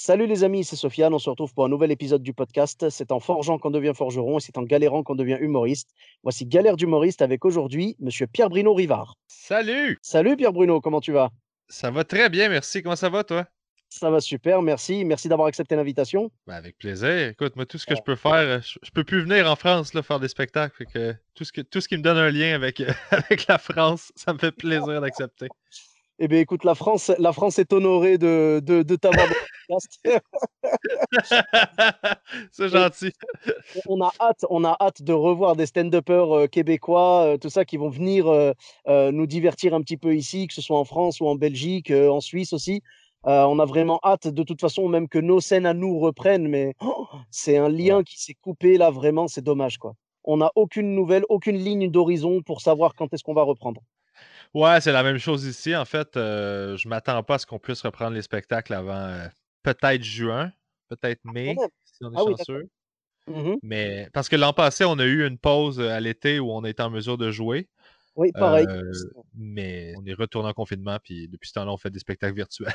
Salut les amis, c'est Sofiane. On se retrouve pour un nouvel épisode du podcast. C'est en forgeant qu'on devient forgeron et c'est en galérant qu'on devient humoriste. Voici Galère d'humoriste avec aujourd'hui Monsieur Pierre Bruno Rivard. Salut! Salut Pierre Bruno, comment tu vas? Ça va très bien, merci. Comment ça va, toi? Ça va super, merci. Merci d'avoir accepté l'invitation. Ben, avec plaisir. Écoute, moi, tout ce que je peux faire, je peux plus venir en France là, faire des spectacles. Fait que tout ce qui me donne un lien avec, avec la France, ça me fait plaisir d'accepter. Eh bien écoute, la France est honorée de t'avoir dans le podcast. C'est Et gentil. on a hâte de revoir des stand-uppers québécois, tout ça, qui vont venir nous divertir un petit peu ici, que ce soit en France ou en Belgique, en Suisse aussi. On a vraiment hâte, de toute façon, même que nos scènes à nous reprennent, mais c'est un Ouais. lien qui s'est coupé là, vraiment, c'est dommage, quoi. On n'a aucune nouvelle, aucune ligne d'horizon pour savoir quand est-ce qu'on va reprendre. Ouais, c'est la même chose ici. En fait, je m'attends pas à ce qu'on puisse reprendre les spectacles avant peut-être juin, peut-être Quand mai, même. si on est Ah oui, d'accord. chanceux. Mhm. Mais parce que l'an passé, on a eu une pause à l'été où on était en mesure de jouer. Oui, pareil. Euh, mais on est retourné en confinement, puis depuis ce temps-là, on fait des spectacles virtuels.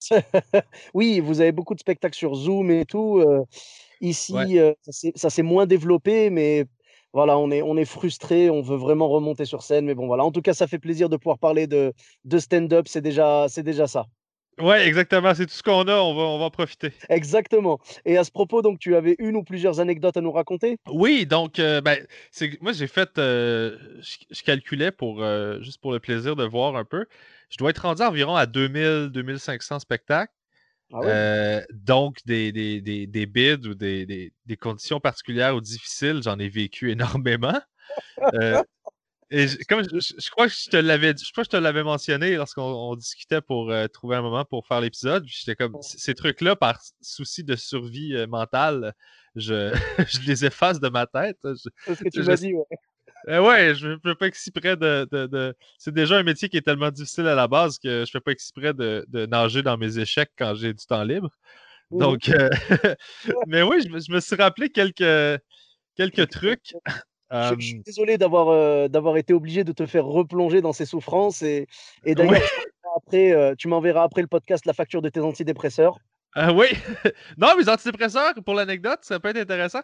Oui, vous avez beaucoup de spectacles sur Zoom et tout. Ouais. Ici, ça s'est moins développé, mais voilà, on est frustré, on veut vraiment remonter sur scène, mais bon, voilà. En tout cas, ça fait plaisir de pouvoir parler de stand-up, c'est déjà ça. Ouais, exactement. C'est tout ce qu'on a. On va en profiter. Exactement. Et à ce propos, donc, tu avais une ou plusieurs anecdotes à nous raconter? Oui, donc, ben, moi, j'ai fait, je calculais juste pour le plaisir de voir un peu. Je dois être rendu environ à 2 500 spectacles. Ah ouais? Donc, des bids ou des conditions particulières ou difficiles, j'en ai vécu énormément. Euh, comme je crois que je crois que je te l'avais mentionné lorsqu'on discutait pour trouver un moment pour faire l'épisode. J'étais comme ces trucs-là, par souci de survie mentale, je, je les efface de ma tête. C'est ce que tu Je- m'as je- dit, ouais. ouais, je ne fais pas exprès c'est déjà un métier qui est tellement difficile à la base que je fais pas exprès de nager dans mes échecs quand j'ai du temps libre. Mhm. Donc, mais oui, je me suis rappelé quelques trucs. Je suis Euh, désolé d'avoir été obligé de te faire replonger dans ces souffrances. Et oui. d'ailleurs, tu m'enverras après le podcast la facture de tes antidépresseurs. Oui. Non, mes antidépresseurs, pour l'anecdote, ça peut être intéressant.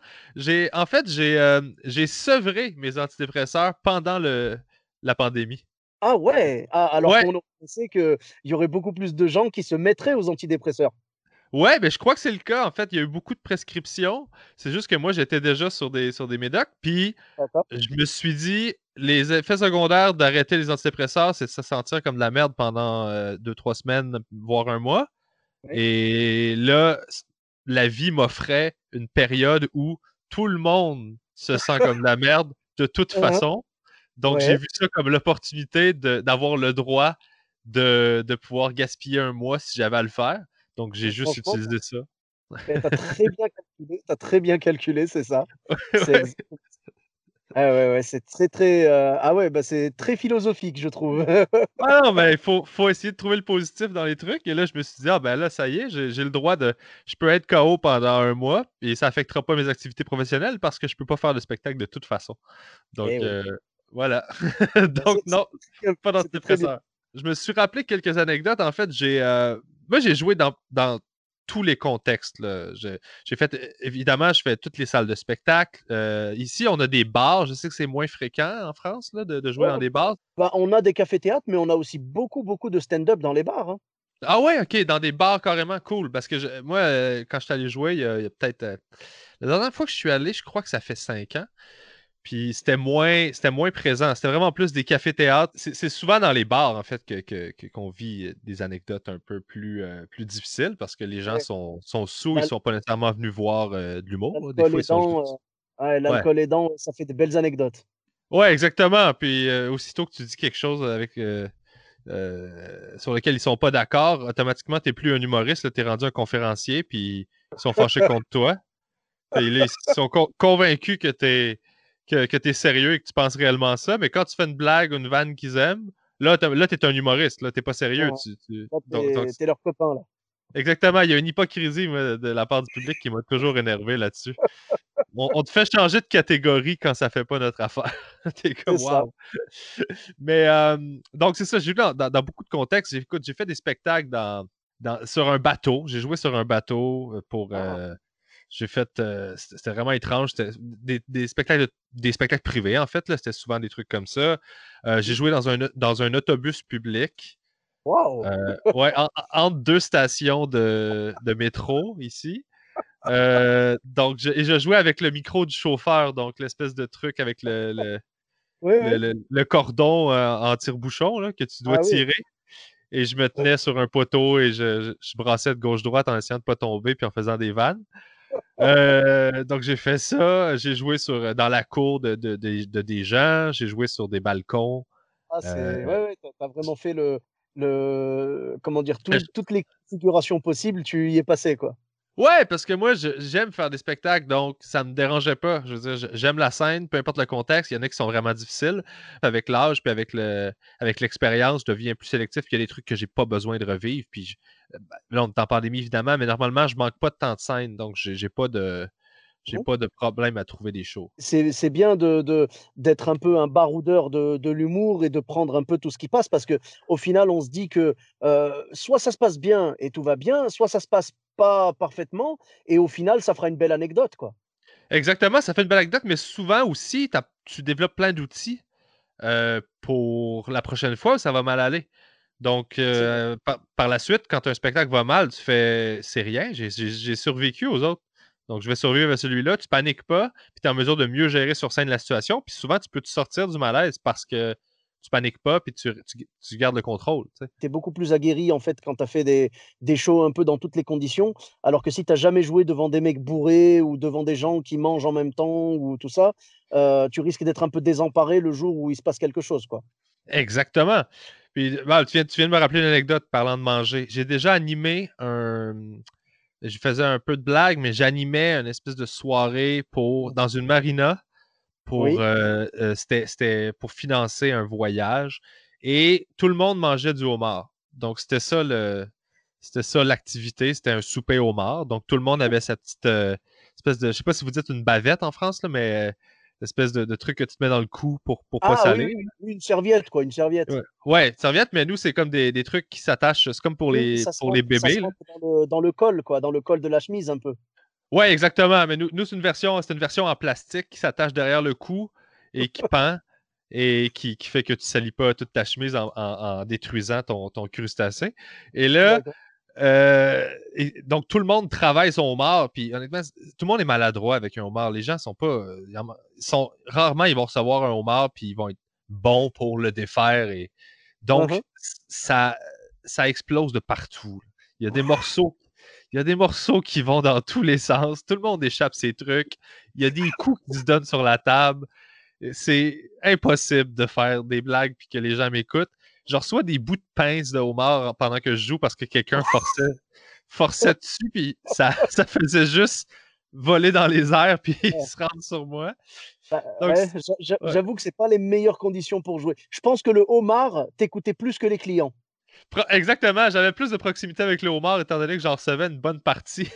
J'ai sevré mes antidépresseurs pendant la pandémie. Ah ouais! Ah, alors Ouais, qu'on aurait pensé qu'il y aurait beaucoup plus de gens qui se mettraient aux antidépresseurs. ouais, mais je crois que c'est le cas. En fait, il y a eu beaucoup de prescriptions. C'est juste que moi, j'étais déjà sur des médocs. Puis, D'accord. je me suis dit, les effets secondaires d'arrêter les antidépresseurs, c'est de se sentir comme de la merde pendant 2, 3 semaines, voire un mois. Oui. Et là, la vie m'offrait une période où tout le monde se sent comme de la merde de toute Hein, façon. Donc, j'ai ouais. vu ça comme l'opportunité d'avoir le droit de pouvoir gaspiller un mois si j'avais à le faire. Donc, j'ai juste Franchement, utilisé ça. tu très bien calculé. Tu très bien calculé, c'est ça. C'est Ouais. ex Ah ouais, ouais, c'est très, très, ah ouais, bah, c'est très philosophique, je trouve. Ah non, mais faut essayer de trouver le positif dans les trucs. Et là, je me suis dit, ah ben là, ça y est, j'ai le droit de. Je peux être KO pendant un mois et ça affectera pas mes activités professionnelles parce que je peux pas faire de spectacle de toute façon. Eh Donc, oui. voilà. Bah, Donc, non, pas c'était très bien. d'antidépresseur. Je me suis rappelé quelques anecdotes. En fait, moi, j'ai joué dans tous les contextes, là. J'ai fait, évidemment, je fais toutes les salles de spectacle. Ici, on a des bars. Je sais que c'est moins fréquent en France là, de jouer Ouais, dans des bars. bah, on a des cafés-théâtres, mais on a aussi beaucoup, beaucoup de stand-up dans les bars, hein. Ah ouais, ok, dans des bars carrément cool. Parce que moi, quand je suis allé jouer, il y a peut-être. La dernière fois que je suis allé, je crois que ça fait 5 ans. Puis c'était moins présent. C'était vraiment plus des cafés-théâtres. C'est souvent dans les bars, en fait, qu'on vit des anecdotes un peu plus difficiles parce que les gens Ouais. sont sous, ils L'al sont pas nécessairement venus voir de l'humour, là. Des L'alcool fois, ils sont aidant, juste. ouais, Ouais. l'alcool aidant, ça fait de belles anecdotes. Ouais, exactement. Puis aussitôt que tu dis quelque chose sur lequel ils sont pas d'accord, automatiquement, t'es plus un humoriste, t'es rendu un conférencier, puis ils sont fâchés contre toi. Et là, ils sont convaincus que t'es sérieux et que tu penses réellement ça, mais quand tu fais une blague ou une vanne qu'ils aiment, là t'es un humoriste, là, t'es pas sérieux. Ouais, toi, Donc, tu leur copain, là. exactement, il y a une hypocrisie moi, de la part du public qui m'a toujours énervé là-dessus. On te fait changer de catégorie quand ça fait pas notre affaire. T'es C'est comme, ça. waouh. Mais donc, c'est ça, j'ai vu dans beaucoup de contextes. Écoute, j'ai fait des spectacles sur un bateau. J'ai joué sur un bateau Ah, j'ai fait. C'était vraiment étrange. C'était des spectacles privés, en fait. Là, c'était souvent des trucs comme ça. J'ai joué dans un autobus public. waouh! Ouais, entre deux stations de métro ici. Donc, et je jouais avec le micro du chauffeur, donc l'espèce de truc avec Oui, oui. le cordon en tire-bouchon là, que tu dois Ah oui. tirer. Et je me tenais sur un poteau et je brassais de gauche-droite en essayant de ne pas tomber puis en faisant des vannes. Donc, j'ai fait ça. J'ai joué dans la cour de des gens. J'ai joué sur des balcons. Ah, Euh, c'est ouais, ouais, tu as vraiment fait comment dire? ben, Toutes les configurations possibles, tu y es passé, quoi. ouais, parce que moi, j'aime faire des spectacles, donc ça me dérangeait pas. Je veux dire, j'aime la scène, peu importe le contexte. Il y en a qui sont vraiment difficiles. Avec l'âge, puis avec l'expérience, je deviens plus sélectif. Puis il y a des trucs que j'ai pas besoin de revivre. Puis là, on est en pandémie, évidemment, mais normalement, je manque pas de temps de scène, donc j'ai pas de problème à trouver des shows. C'est bien d'être un peu un baroudeur de l'humour et de prendre un peu tout ce qui passe parce que au final, on se dit que, soit ça se passe bien et tout va bien, soit ça se passe pas parfaitement et au final, ça fera une belle anecdote, quoi. Exactement, ça fait une belle anecdote, mais souvent aussi, tu développes plein d'outils pour la prochaine fois où ça va mal aller. Donc, C'est vrai. par la suite, quand un spectacle va mal, tu fais c'est rien, j'ai survécu aux autres. Donc, je vais survivre à celui-là. Tu paniques pas, puis tu es en mesure de mieux gérer sur scène la situation. Puis souvent, tu peux te sortir du malaise parce que tu paniques pas, puis tu gardes le contrôle. Tu sais. Tu es beaucoup plus aguerri, en fait, quand tu as fait des shows un peu dans toutes les conditions, alors que si tu as jamais joué devant des mecs bourrés ou devant des gens qui mangent en même temps ou tout ça, tu risques d'être un peu désemparé le jour où il se passe quelque chose, quoi. Exactement. Puis, Val, tu viens de me rappeler une anecdote parlant de manger. J'ai déjà animé un. Je faisais un peu de blague, mais j'animais une espèce de soirée dans une marina Oui, c'était pour financer un voyage et tout le monde mangeait du homard. Donc c'était ça l'activité, c'était un souper homard. Donc tout le monde avait sa petite espèce de, je sais pas si vous dites une bavette en France là, mais espèce de truc que tu te mets dans le cou pour pas ah oui, oui, saler. oui, oui, une serviette, quoi, une serviette. Ouais, ouais, serviette, mais nous c'est comme des trucs qui s'attachent, c'est comme Oui, oui, pour les ça bébés se là. rentre dans le col, quoi, dans le col de la chemise un peu. Ouais, exactement. Mais nous c'est une version en plastique qui s'attache derrière le cou et qui pend et qui fait que tu ne salis pas toute ta chemise en détruisant ton crustacé. Et là, D'accord. donc tout le monde travaille son homard, puis honnêtement, tout le monde est maladroit avec un homard. Les gens sont pas. Rarement ils vont recevoir un homard, puis ils vont être bons pour le défaire. Et Mmh. donc, ça, ça explose de partout. Il y a des morceaux il y a des morceaux qui vont dans tous les sens. Tout le monde échappe ses trucs. Il y a des coups qui se donnent sur la table. C'est impossible de faire des blagues puis que les gens m'écoutent. Je reçois des bouts de pince de homard pendant que je joue parce que quelqu'un forçait dessus puis ça faisait juste voler dans les airs puis Ouais, se rendre sur moi. bah, Donc, ouais, ouais. j'avoue que c'est pas les meilleures conditions pour jouer. Je pense que le homard t'écoutait plus que les clients. Exactement, j'avais plus de proximité avec le homard étant donné que j'en recevais une bonne partie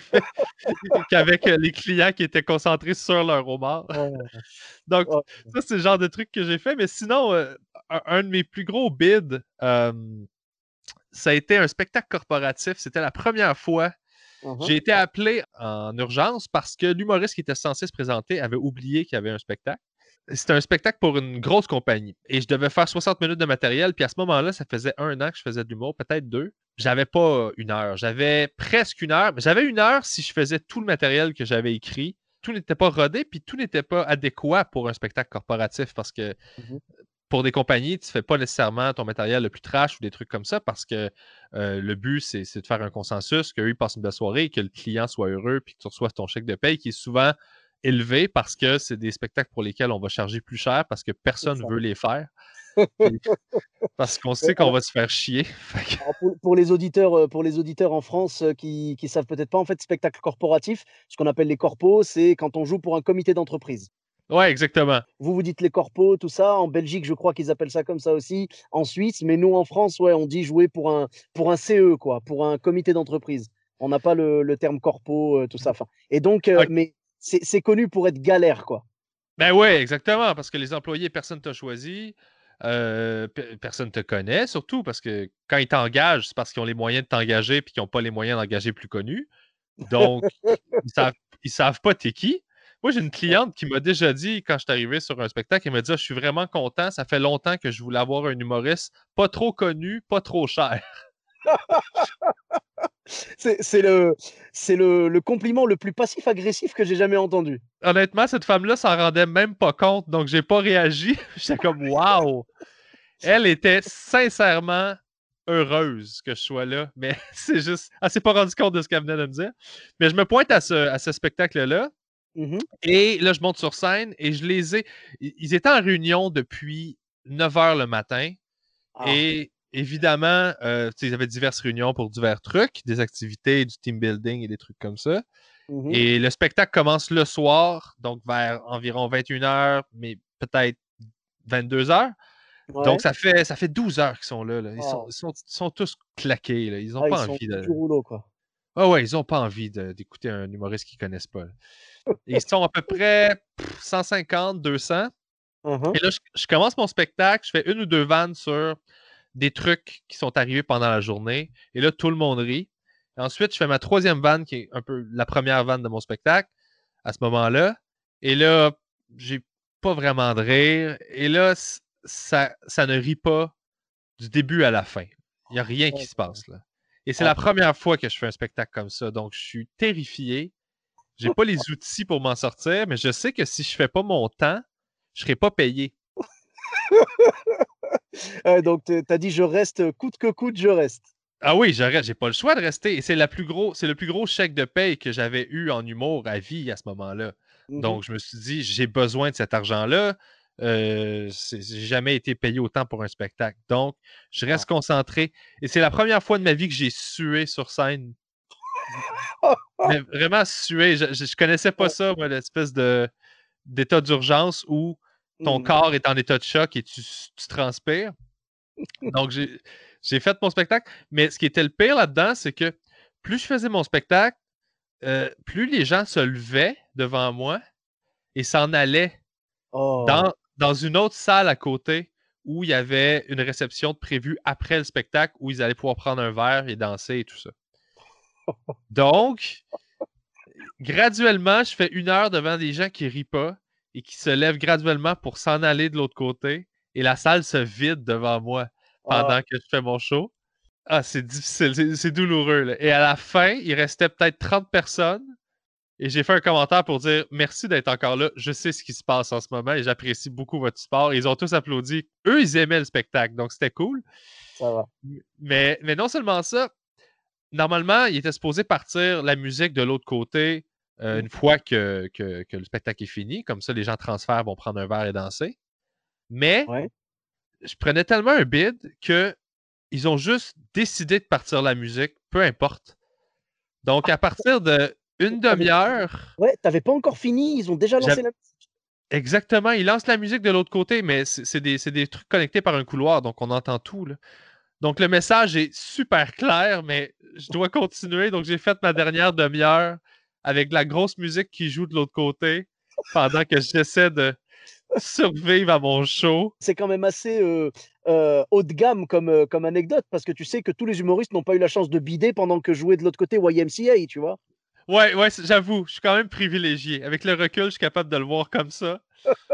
qu'avec les clients qui étaient concentrés sur leur homard. Ouais, Donc, ouais. ça, c'est le genre de truc que j'ai fait. Mais sinon, un de mes plus gros bids, ça a été un spectacle corporatif. C'était la première fois. Mmh. J'ai été appelé en urgence parce que l'humoriste qui était censé se présenter avait oublié qu'il y avait un spectacle. C'était un spectacle pour une grosse compagnie. Et je devais faire 60 minutes de matériel. Puis à ce moment-là, ça faisait 1 an que je faisais de l'humour, peut-être 2. J'avais pas 1 heure. J'avais presque 1 heure. J'avais 1 heure si je faisais tout le matériel que j'avais écrit. Tout n'était pas rodé, puis tout n'était pas adéquat pour un spectacle corporatif parce que Mmh. pour des compagnies, tu ne fais pas nécessairement ton matériel le plus trash ou des trucs comme ça parce que le but, c'est de faire un consensus, qu'eux, ils passent une belle soirée, que le client soit heureux, puis que tu reçoives ton chèque de paye qui est souvent élevé parce que c'est des spectacles pour lesquels on va charger plus cher parce que C'est personne ça. ne veut les faire. Puis parce qu'on Ouais, sait qu'on va se faire chier. Fait que- alors pour les auditeurs en France, qui savent peut-être pas, en fait, spectacle corporatif, ce qu'on appelle les corpos, c'est quand on joue pour un comité d'entreprise. Ouais, exactement. Vous, vous dites les corpos, tout ça. En Belgique, je crois qu'ils appellent ça comme ça aussi. En Suisse, mais nous, en France, ouais, on dit jouer pour un CE, quoi, pour un comité d'entreprise. On n'a pas le terme corpo, tout ça. Enfin, et donc, Ah, mais c'est connu pour être galère, quoi. ben ouais, exactement, parce que les employés, personne ne t'a choisi. Personne ne te connaît, surtout parce que quand ils t'engagent, c'est parce qu'ils ont les moyens de t'engager puis qu'ils n'ont pas les moyens d'engager plus connus. Donc, ils savent pas t'es qui. Moi, j'ai une cliente qui m'a déjà dit, quand je suis arrivé sur un spectacle, elle m'a dit: «Ah, je suis vraiment content, ça fait longtemps que je voulais avoir un humoriste pas trop connu, pas trop cher.» C'est le compliment le plus passif-agressif que j'ai jamais entendu. Honnêtement, cette femme-là s'en rendait même pas compte, donc j'ai pas réagi. J'étais comme «Wow!» Elle était sincèrement heureuse que je sois là, mais c'est juste, elle s'est pas rendue compte de ce qu'elle venait de me dire. Mais je me pointe à ce spectacle-là, Mmh. et là, je monte sur scène et je les ai. Ils étaient en réunion depuis 9 heures le matin, Ah. et évidemment, ils avaient diverses réunions pour divers trucs, des activités, du team building et des trucs comme ça. Mmh. Et le spectacle commence le soir, donc vers environ 21 heures, mais peut-être 22 heures. Donc, Ouais. ça fait 12 heures qu'ils sont là. Oh. Ils sont tous claqués, là. Ils n'ont Ah, ils pas sont au envie bout de. du rouleau, quoi. Ah ouais, ils n'ont pas envie d'écouter un humoriste qu'ils ne connaissent pas, là. Et ils sont à peu près 150, 200. Mmh. Et là, je commence mon spectacle, je fais une ou deux vannes sur des trucs qui sont arrivés pendant la journée. Et là, tout le monde rit. Et ensuite, je fais ma troisième vanne, qui est un peu la première vanne de mon spectacle, à ce moment-là. Et là, j'ai pas vraiment de rire. Et là, ça ne rit pas du début à la fin. Il n'y a rien qui se passe là. Et c'est Ah. la première fois que je fais un spectacle comme ça. Donc, je suis terrifié. J'ai pas les outils pour m'en sortir, mais je sais que si je fais pas mon temps, je serai pas payé. Donc tu as dit: «Je reste coûte que coûte, je reste». Ah oui, j'arrête, j'ai pas le choix de rester. Et c'est le plus gros chèque de paye que j'avais eu en humour à vie à ce moment-là. Mmh. Donc, je me suis dit, j'ai besoin de cet argent-là. J'ai jamais été payé autant pour un spectacle. Donc, je Ah. reste concentré. Et c'est la première fois de ma vie que j'ai sué sur scène. Mais vraiment sué. Je connaissais pas Ouais. ça, moi, l'espèce d'état d'urgence où ton Mmh. corps est en état de choc et tu transpires. Donc, j'ai fait mon spectacle. Mais ce qui était le pire là-dedans, c'est que plus je faisais mon spectacle, plus les gens se levaient devant moi et s'en allaient Oh. dans une autre salle à côté où il y avait une réception de prévue après le spectacle où ils allaient pouvoir prendre un verre et danser et tout ça. Donc, graduellement, je fais une heure devant des gens qui rient pas et qui se lèvent graduellement pour s'en aller de l'autre côté, et la salle se vide devant moi Ah. pendant que je fais mon show. Ah, c'est difficile, c'est douloureux, là. Et à la fin, il restait peut-être 30 personnes et j'ai fait un commentaire pour dire merci d'être encore là. Je sais ce qui se passe en ce moment et j'apprécie beaucoup votre support. Et ils ont tous applaudi. Eux, ils aimaient le spectacle, donc c'était cool. Ça va. Mais non seulement ça, normalement, il était supposé partir la musique de l'autre côté Mmh. une fois que le spectacle est fini. Comme ça, les gens transfèrent, vont prendre un verre et danser. Mais Ouais. je prenais tellement un bid que ils ont juste décidé de partir la musique, peu importe. Donc, à partir de une Tu avais demi-heure, Ouais, tu avais pas encore fini, ils ont déjà lancé j'avais la musique? exactement, ils lancent la musique de l'autre côté, mais c'est des trucs connectés par un couloir, donc on entend tout, là. Donc, le message est super clair, mais je dois continuer. Donc, j'ai fait ma dernière demi-heure avec de la grosse musique qui joue de l'autre côté pendant que j'essaie de survivre à mon show. C'est quand même assez, haut de gamme comme, comme anecdote parce que tu sais que tous les humoristes n'ont pas eu la chance de bider pendant que jouait de l'autre côté YMCA, tu vois? Ouais, ouais, j'avoue, je suis quand même privilégié. Avec le recul, je suis capable de le voir comme ça.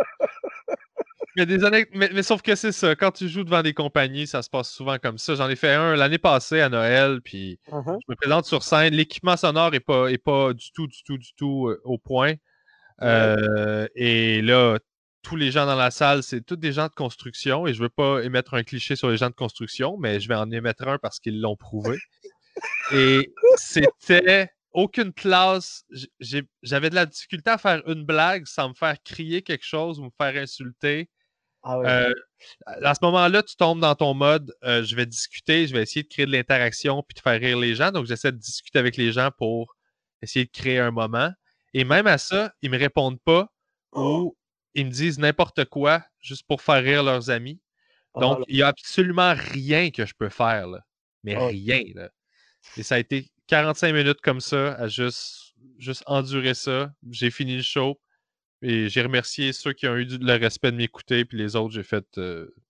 Mais sauf que c'est ça, quand tu joues devant des compagnies, ça se passe souvent comme ça. J'en ai fait un l'année passée à Noël, puis Hein, hein. je me présente sur scène. L'équipement sonore est pas du tout au point. Ouais. Et là, tous les gens dans la salle, c'est tous des gens de construction. Et je veux pas émettre un cliché sur les gens de construction, mais je vais en émettre un parce qu'ils l'ont prouvé. Et c'était aucune classe. J'avais de la difficulté à faire une blague sans me faire crier quelque chose ou me faire insulter. Ah ouais. Euh, à ce moment-là, tu tombes dans ton mode, je vais discuter, je vais essayer de créer de l'interaction puis de faire rire les gens. Donc, j'essaie de discuter avec les gens pour essayer de créer un moment. Et même à ça, ils me répondent pas Oh ou ils me disent n'importe quoi juste pour faire rire leurs amis. oh Donc, là. il n'y a absolument rien que je peux faire, là. Mais Oh. rien, là. Et ça a été 45 minutes comme ça, à juste endurer ça. J'ai fini le show et j'ai remercié ceux qui ont eu le respect de m'écouter, puis les autres, j'ai fait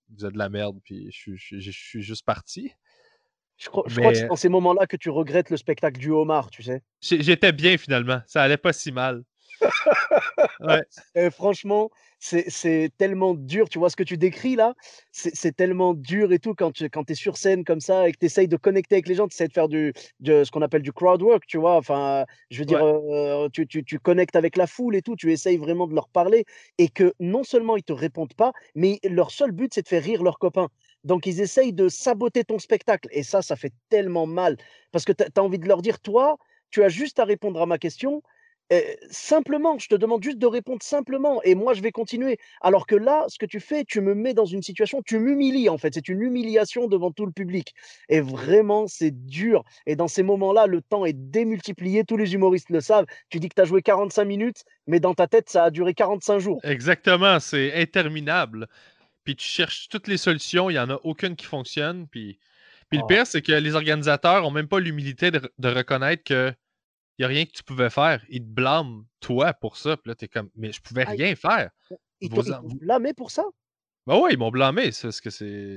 vous êtes de la merde, puis je suis juste parti. Je crois que c'est Mais dans ces moments-là que tu regrettes le spectacle du homard, tu sais. j'étais bien finalement. Ça allait pas si mal. Ouais. Et franchement, c'est tellement dur, tu vois ce que tu décris là? C'est tellement dur et tout quand tu es sur scène comme ça et que tu essayes de connecter avec les gens, tu essaies de faire ce qu'on appelle du crowd work, tu vois? Enfin, je veux dire, Ouais. tu connectes avec la foule et tout, tu essayes vraiment de leur parler et que non seulement ils te répondent pas, mais leur seul but, c'est de faire rire leurs copains. Donc ils essayent de saboter ton spectacle et ça fait tellement mal parce que tu as envie de leur dire: «Toi, tu as juste à répondre à ma question. Simplement, je te demande juste de répondre simplement et moi je vais continuer. Alors que là, ce que tu fais, tu me mets dans une situation, tu m'humilies en fait, c'est une humiliation devant tout le public et vraiment c'est dur et dans ces moments-là, le temps est démultiplié, tous les humoristes le savent. Tu dis que tu as joué 45 minutes, mais dans ta tête, ça a duré 45 jours. Exactement, c'est interminable. Puis tu cherches toutes les solutions, il n'y en a aucune qui fonctionne. Puis le Oh, pire, c'est que les organisateurs n'ont même pas l'humilité de reconnaître qu'il n'y a rien que tu pouvais faire. Ils te blâment, toi, pour ça. Puis là, tu es comme, mais je pouvais ah, rien faire. ils Vos, t'ont blâmé pour ça? Ben ouais, ils m'ont blâmé. C'est parce que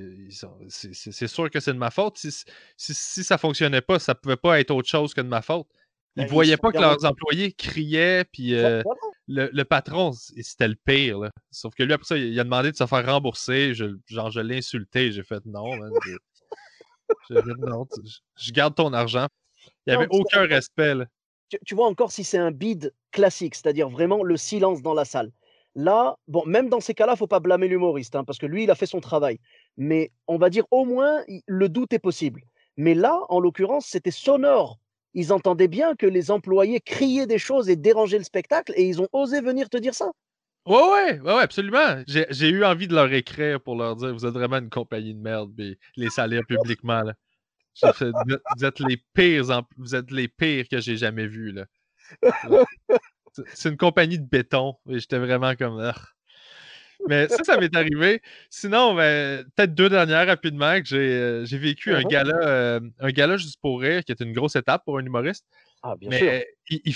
c'est sûr que c'est de ma faute. Si ça fonctionnait pas, ça pouvait pas être autre chose que de ma faute. Ils Ils se voyaient sont pas que bien leurs employés criaient, puis voilà. le patron, c'était le pire. Là. Sauf que lui, après ça, il a demandé de se faire rembourser. Je l'ai insulté. J'ai fait non, man. J'ai fait non, je garde ton argent. Il n'y Non, avait parce que aucun respect. Là. tu vois encore si c'est un bide classique, c'est-à-dire vraiment le silence dans la salle. Là, bon, même dans ces cas-là, faut pas blâmer l'humoriste, hein, parce que lui, il a fait son travail. Mais on va dire au moins, le doute est possible. Mais là, en l'occurrence, c'était sonore. Ils entendaient bien que les employés criaient des choses et dérangeaient le spectacle, et ils ont osé venir te dire ça. Ouais, absolument. J'ai eu envie de leur écrire pour leur dire vous êtes vraiment une compagnie de merde, puis les salir publiquement. Là. J'ai fait, vous êtes les pires que j'ai jamais vus, là. C'est une compagnie de béton, et j'étais vraiment comme, ah. Mais ça m'est arrivé. Sinon, ben, peut-être deux dernières rapidement que j'ai vécu Uhum. un gala juste pour rire, qui est une grosse étape pour un humoriste. Ah, bien sûr. Mais il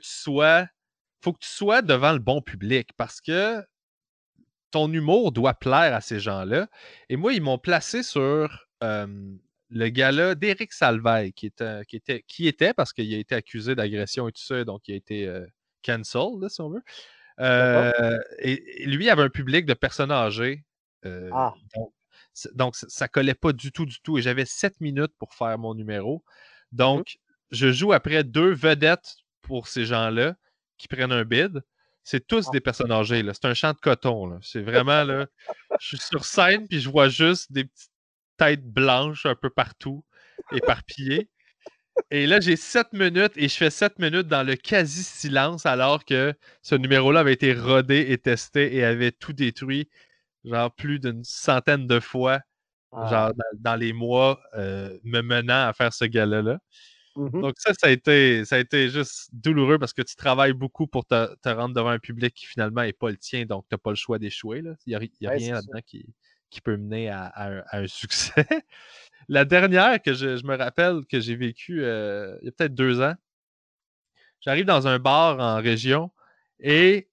faut que tu sois devant le bon public parce que ton humour doit plaire à ces gens-là. Et moi, ils m'ont placé sur le gala d'Éric Salvaille, qui était parce qu'il a été accusé d'agression et tout ça, donc il a été cancel, là, si on veut. D'accord. Et lui avait un public de personnes âgées. euh, Ah. donc, donc, ça collait pas du tout, du tout. Et j'avais 7 minutes pour faire mon numéro. Donc, je joue après deux vedettes pour ces gens-là qui prennent un bid. C'est tous Ah. des personnes âgées. Là. C'est un champ de coton. Là. C'est vraiment, là, je suis sur scène puis je vois juste des petites têtes blanches un peu partout, éparpillées. Et là, j'ai 7 minutes et je fais 7 minutes dans le quasi-silence alors que ce numéro-là avait été rodé et testé et avait tout détruit, genre plus d'une centaine de fois, Ah. genre dans les mois me menant à faire ce gala-là. Mhm. Donc ça a été juste douloureux parce que tu travailles beaucoup pour te rendre devant un public qui finalement n'est pas le tien, donc tu n'as pas le choix d'échouer. Là. Il n'y a Ouais, rien c'est sûr. là-dedans qui peut mener à un succès. La dernière que je me rappelle que j'ai vécue il y a peut-être 2 ans, j'arrive dans un bar en région et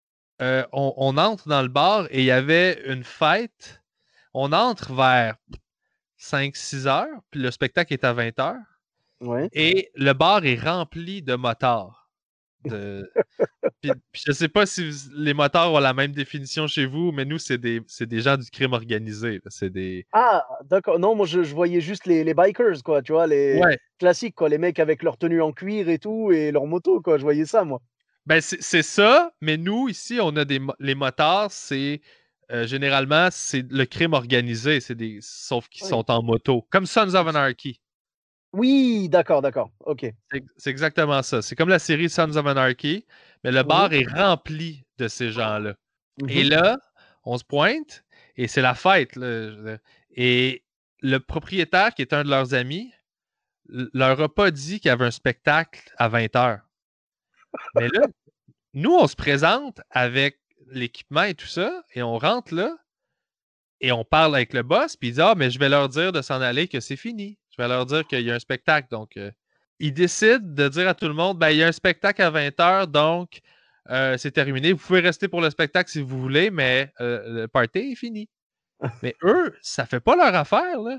on entre dans le bar et il y avait une fête. On entre vers 5-6 heures, puis le spectacle est à 20 heures. Ouais. Et le bar est rempli de motards. De... Puis je sais pas si les motards ont la même définition chez vous, mais nous, c'est des gens du crime organisé. Là. C'est des. Ah, d'accord. Non, moi, je voyais juste les bikers, quoi, tu vois, les Ouais. classiques, quoi, les mecs avec leur tenue en cuir et tout et leur moto, quoi. Je voyais ça, moi. Ben, c'est ça, mais nous, ici, on a les motards, c'est généralement, c'est le crime organisé, sauf qu'ils Oui. sont en moto. Comme Sons of Anarchy. Oui, d'accord, d'accord. OK. C'est exactement ça. C'est comme la série Sons of Anarchy, mais le Mhm. bar est rempli de ces gens-là. Et Mhm. là, on se pointe et c'est la fête. Là. Et le propriétaire, qui est un de leurs amis, leur a pas dit qu'il y avait un spectacle à 20 heures. Mais là, nous, on se présente avec l'équipement et tout ça, et on rentre là, et on parle avec le boss, puis il dit ah, mais je vais leur dire de s'en aller, que c'est fini. Je vais leur dire qu'il y a un spectacle. Donc, il décide de dire à tout le monde ben, il y a un spectacle à 20 heures, donc c'est terminé. Vous pouvez rester pour le spectacle si vous voulez, mais le party est fini. Mais eux, ça fait pas leur affaire, là.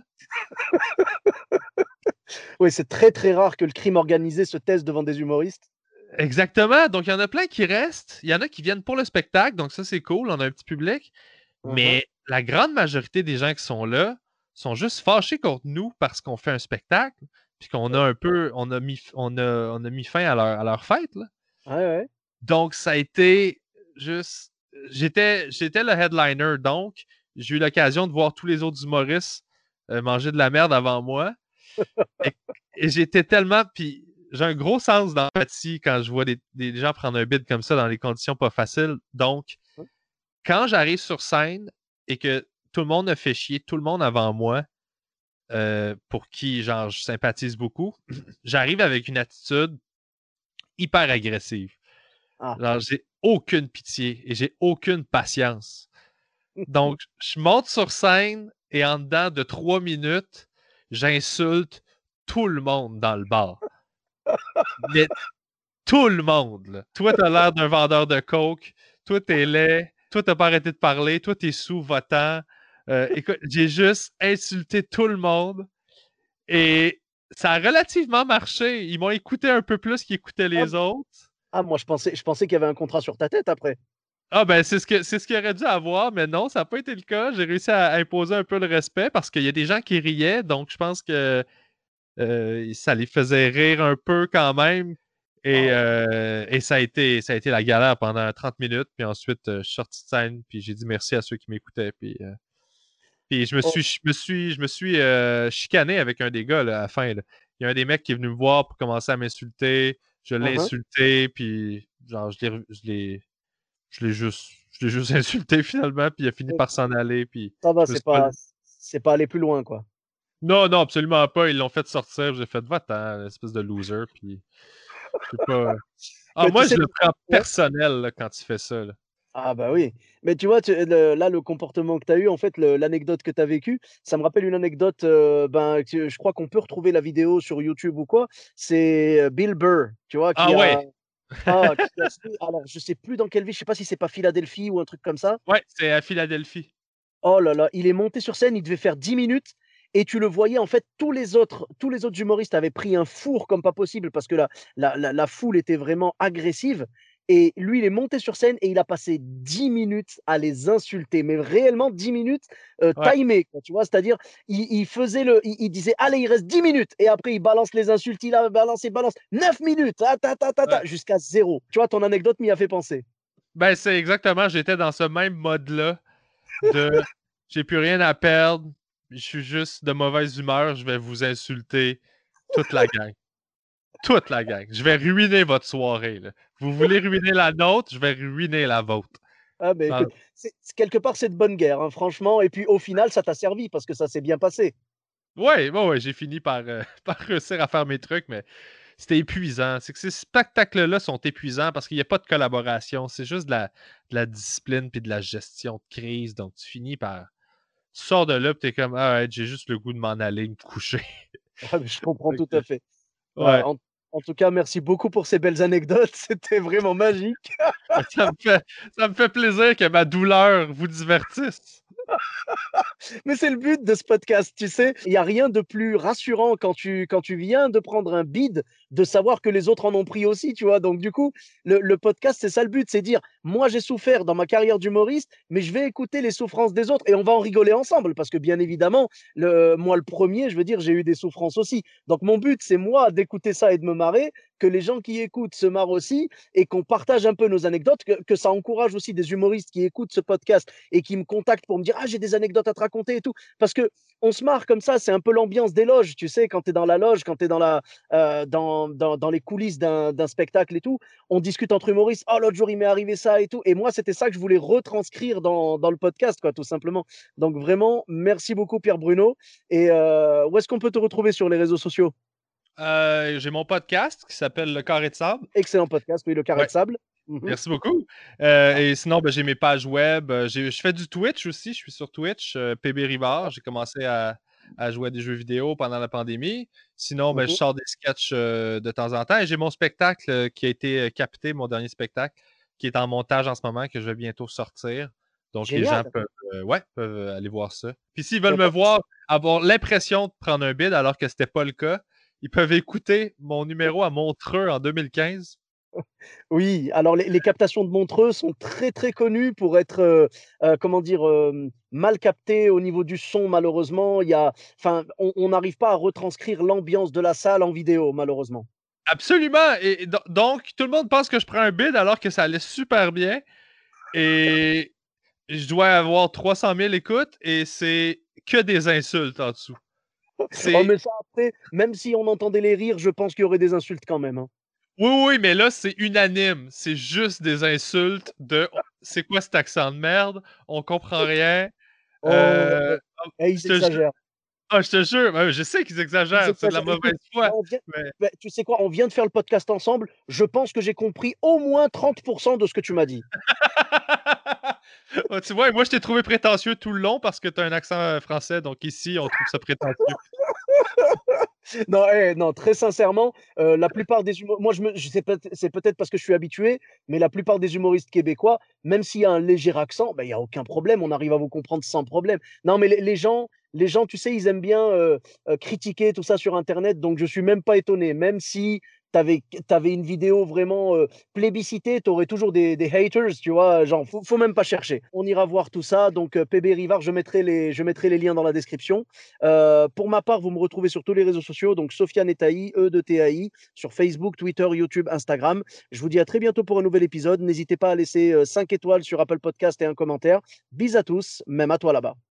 Oui, c'est très, très rare que le crime organisé se taise devant des humoristes. Exactement. Donc, il y en a plein qui restent. Il y en a qui viennent pour le spectacle. Donc, ça, c'est cool. On a un petit public. Mmh. Mais la grande majorité des gens qui sont là sont juste fâchés contre nous parce qu'on fait un spectacle. Puis qu'on a un peu. On a mis fin à leur fête, là. Ouais, ouais. Donc, ça a été juste. J'étais le headliner. Donc, j'ai eu l'occasion de voir tous les autres humoristes manger de la merde avant moi. Et, et j'étais tellement. Puis j'ai un gros sens d'empathie quand je vois des gens prendre un bid comme ça dans des conditions pas faciles. Donc, quand j'arrive sur scène et que tout le monde a fait chier tout le monde avant moi, pour qui genre je sympathise beaucoup, j'arrive avec une attitude hyper agressive. Ah. Genre, j'ai aucune pitié et j'ai aucune patience. Donc, je monte sur scène et en dedans de 3 minutes, j'insulte tout le monde dans le bar. Mais tout le monde, là. Toi, t'as l'air d'un vendeur de coke. Toi, t'es laid. Toi, t'as pas arrêté de parler. Toi, t'es sous-votant. Écoute, j'ai juste insulté tout le monde et ça a relativement marché. Ils m'ont écouté un peu plus qu'ils écoutaient Ah, les autres. moi je pensais qu'il y avait un contrat sur ta tête après. Ah ben c'est ce qu'il aurait dû avoir, mais non, ça n'a pas été le cas. J'ai réussi à imposer un peu le respect parce qu'il y a des gens qui riaient, donc je pense que ça les faisait rire un peu quand même. Waouh! Et ça a été la galère pendant 30 minutes. Puis ensuite, je suis sorti de scène, puis j'ai dit merci à ceux qui m'écoutaient. Puis Oh, je me suis chicané avec un des gars là, à la fin, là. Il y a un des mecs qui est venu me voir pour commencer à m'insulter. Je l'ai hein, hein. insulté, puis genre, je l'ai juste insulté finalement, puis il a fini par s'en aller, puis Ça va, je me suis pas... c'est pas aller plus loin, quoi. Non, non, absolument pas. Ils l'ont fait sortir. J'ai fait va-t'en, espèce de loser. Puis je sais pas. Ah, Mais tu moi, sais je le prends ouais? personnel là, quand tu fais ça, là. Ah bah oui. Mais tu vois, là, le comportement que tu as eu, en fait, l'anecdote que tu as vécue, ça me rappelle une anecdote, ben, que je crois qu'on peut retrouver la vidéo sur YouTube ou quoi. C'est, Bill Burr, tu vois, Ah ouais! qui a fait alors je sais plus dans quelle ville, je sais pas si c'est pas Philadelphie ou un truc comme ça. Ouais, c'est à Philadelphie. Oh là là, il est monté sur scène, il devait faire 10 minutes et tu le voyais en fait, tous les autres humoristes avaient pris un four comme pas possible parce que la foule était vraiment agressive et lui, il est monté sur scène et il a passé 10 minutes à les insulter, mais réellement 10 minutes, Ouais, timées quoi, tu vois? C'est-à-dire, il disait: «Allez, il reste 10 minutes» et après il balance les insultes, il balance 9 minutes, ouais. jusqu'à zéro. Tu vois? Ton anecdote m'y a fait penser. Ben, c'est exactement, j'étais dans ce même mode-là de j'ai plus rien à perdre, je suis juste de mauvaise humeur, je vais vous insulter toute la gang. Toute la gang. Je vais ruiner votre soirée, là. Vous voulez ruiner la nôtre, je vais ruiner la vôtre. Ah beh, Dans écoute, quelque part, c'est de bonne guerre, hein, franchement et puis au final, ça t'a servi parce que ça s'est bien passé. Ouais, ouais, ouais, j'ai fini par, par réussir à faire mes trucs, mais c'était épuisant. C'est que ces spectacles-là sont épuisants parce qu'il y a pas de collaboration. C'est juste de la discipline puis de la gestion de crise. Donc, tu finis par... Tu sors de là puis t'es comme, ah ouais, j'ai juste le goût de m'en aller me coucher. Ah mais je comprends Fait tout que, à fait. ouais. En tout cas, merci beaucoup pour ces belles anecdotes, c'était vraiment magique. Ça me fait plaisir que ma douleur vous divertisse. Mais c'est le but de ce podcast, tu sais? Il y a rien de plus rassurant quand tu viens de prendre un bide, de savoir que les autres en ont pris aussi, tu vois? Donc du coup, le podcast, c'est ça le but, c'est dire: «Moi, j'ai souffert dans ma carrière d'humoriste, mais je vais écouter les souffrances des autres et on va en rigoler ensemble». Parce que bien évidemment, moi le premier, je veux dire, j'ai eu des souffrances aussi. Donc mon but, c'est moi d'écouter ça et de me marrer, que les gens qui écoutent se marrent aussi et qu'on partage un peu nos anecdotes, que ça encourage aussi des humoristes qui écoutent ce podcast et qui me contactent pour me dire: «Ah, j'ai des anecdotes à te raconter et tout». Parce que on se marre comme ça, c'est un peu l'ambiance des loges, tu sais, quand tu es dans la loge, quand tu es dans les coulisses d'un spectacle et tout, on discute entre humoristes: «Oh, l'autre jour, il m'est arrivé ça et tout». Et moi, c'était ça que je voulais retranscrire dans le podcast, quoi, tout simplement. Donc vraiment, merci beaucoup, Pierre Bruno. Et où est-ce qu'on peut te retrouver sur les réseaux sociaux? J'ai mon podcast qui s'appelle Le Carré de sable. Excellent podcast, oui, Le Carré Ouais. de Sable. Mhm. Merci beaucoup. Et sinon, ben, j'ai mes pages web. Je fais du Twitch aussi. Je suis sur Twitch, PB Rivard. J'ai commencé à jouer à des jeux vidéo pendant la pandémie. Sinon, ben, je Mhm. sors des sketchs de temps en temps. Et j'ai mon spectacle qui a été capté, mon dernier spectacle, qui est en montage en ce moment, que je vais bientôt sortir. Donc, les gens Génial. peuvent aller voir ça. Puis s'ils veulent Ben, me voir avoir l'impression de prendre un bid alors que c'était pas le cas, ils peuvent écouter mon numéro à Montreux en 2015. oui, alors les captations de Montreux sont très, très connues pour être, comment dire? Mal captées au niveau du son malheureusement. Il y a enfin, on n'arrive pas à retranscrire l'ambiance de la salle en vidéo malheureusement. Absolument! Et donc, tout le monde pense que je prends un bid alors que ça allait super bien. Et je dois avoir 300 000 écoutes et c'est que des insultes en dessous. Oh C'est mais ça après, même si on entendait les rires, je pense qu'il y aurait des insultes quand même, hein. Oui, oui, mais là, c'est unanime. C'est juste des insultes de c'est quoi cet accent de merde? On comprend rien. Oh, Ah, ils je te jure, exagèrent. je te jure, je sais qu'ils Ils exagèrent, c'est de la exagèrent. Écoute, mauvaise foi, on vient mais bah, tu sais quoi? On vient de faire le podcast ensemble. Je pense que j'ai compris au moins 30 de ce que tu m'as dit. Ouais, tu vois, moi, je t'ai trouvé prétentieux tout le long parce que tu as un accent, français, donc ici, on trouve ça prétentieux. Non, non, très sincèrement, la plupart des humo moi, je sais c'est peut-être parce que je suis habitué, mais la plupart des humoristes québécois, même s'il y a un léger accent, bah, il y a aucun problème, on arrive à vous comprendre sans problème. Non, mais les gens, tu sais, ils aiment bien, critiquer tout ça sur internet, donc je suis même pas étonné. Même si tu avais une vidéo vraiment, plébiscitée, tu aurais toujours des haters, tu vois? Genre, faut même pas chercher. On ira voir tout ça, donc PB Rivard, je mettrai les liens dans la description. Pour ma part, vous me retrouvez sur tous les réseaux sociaux, donc Sofiane Etaï, E de TAI, sur Facebook, Twitter, YouTube, Instagram. Je vous dis à très bientôt pour un nouvel épisode. N'hésitez pas à laisser 5 étoiles sur Apple Podcast et un commentaire. Bis à tous, même à toi là-bas.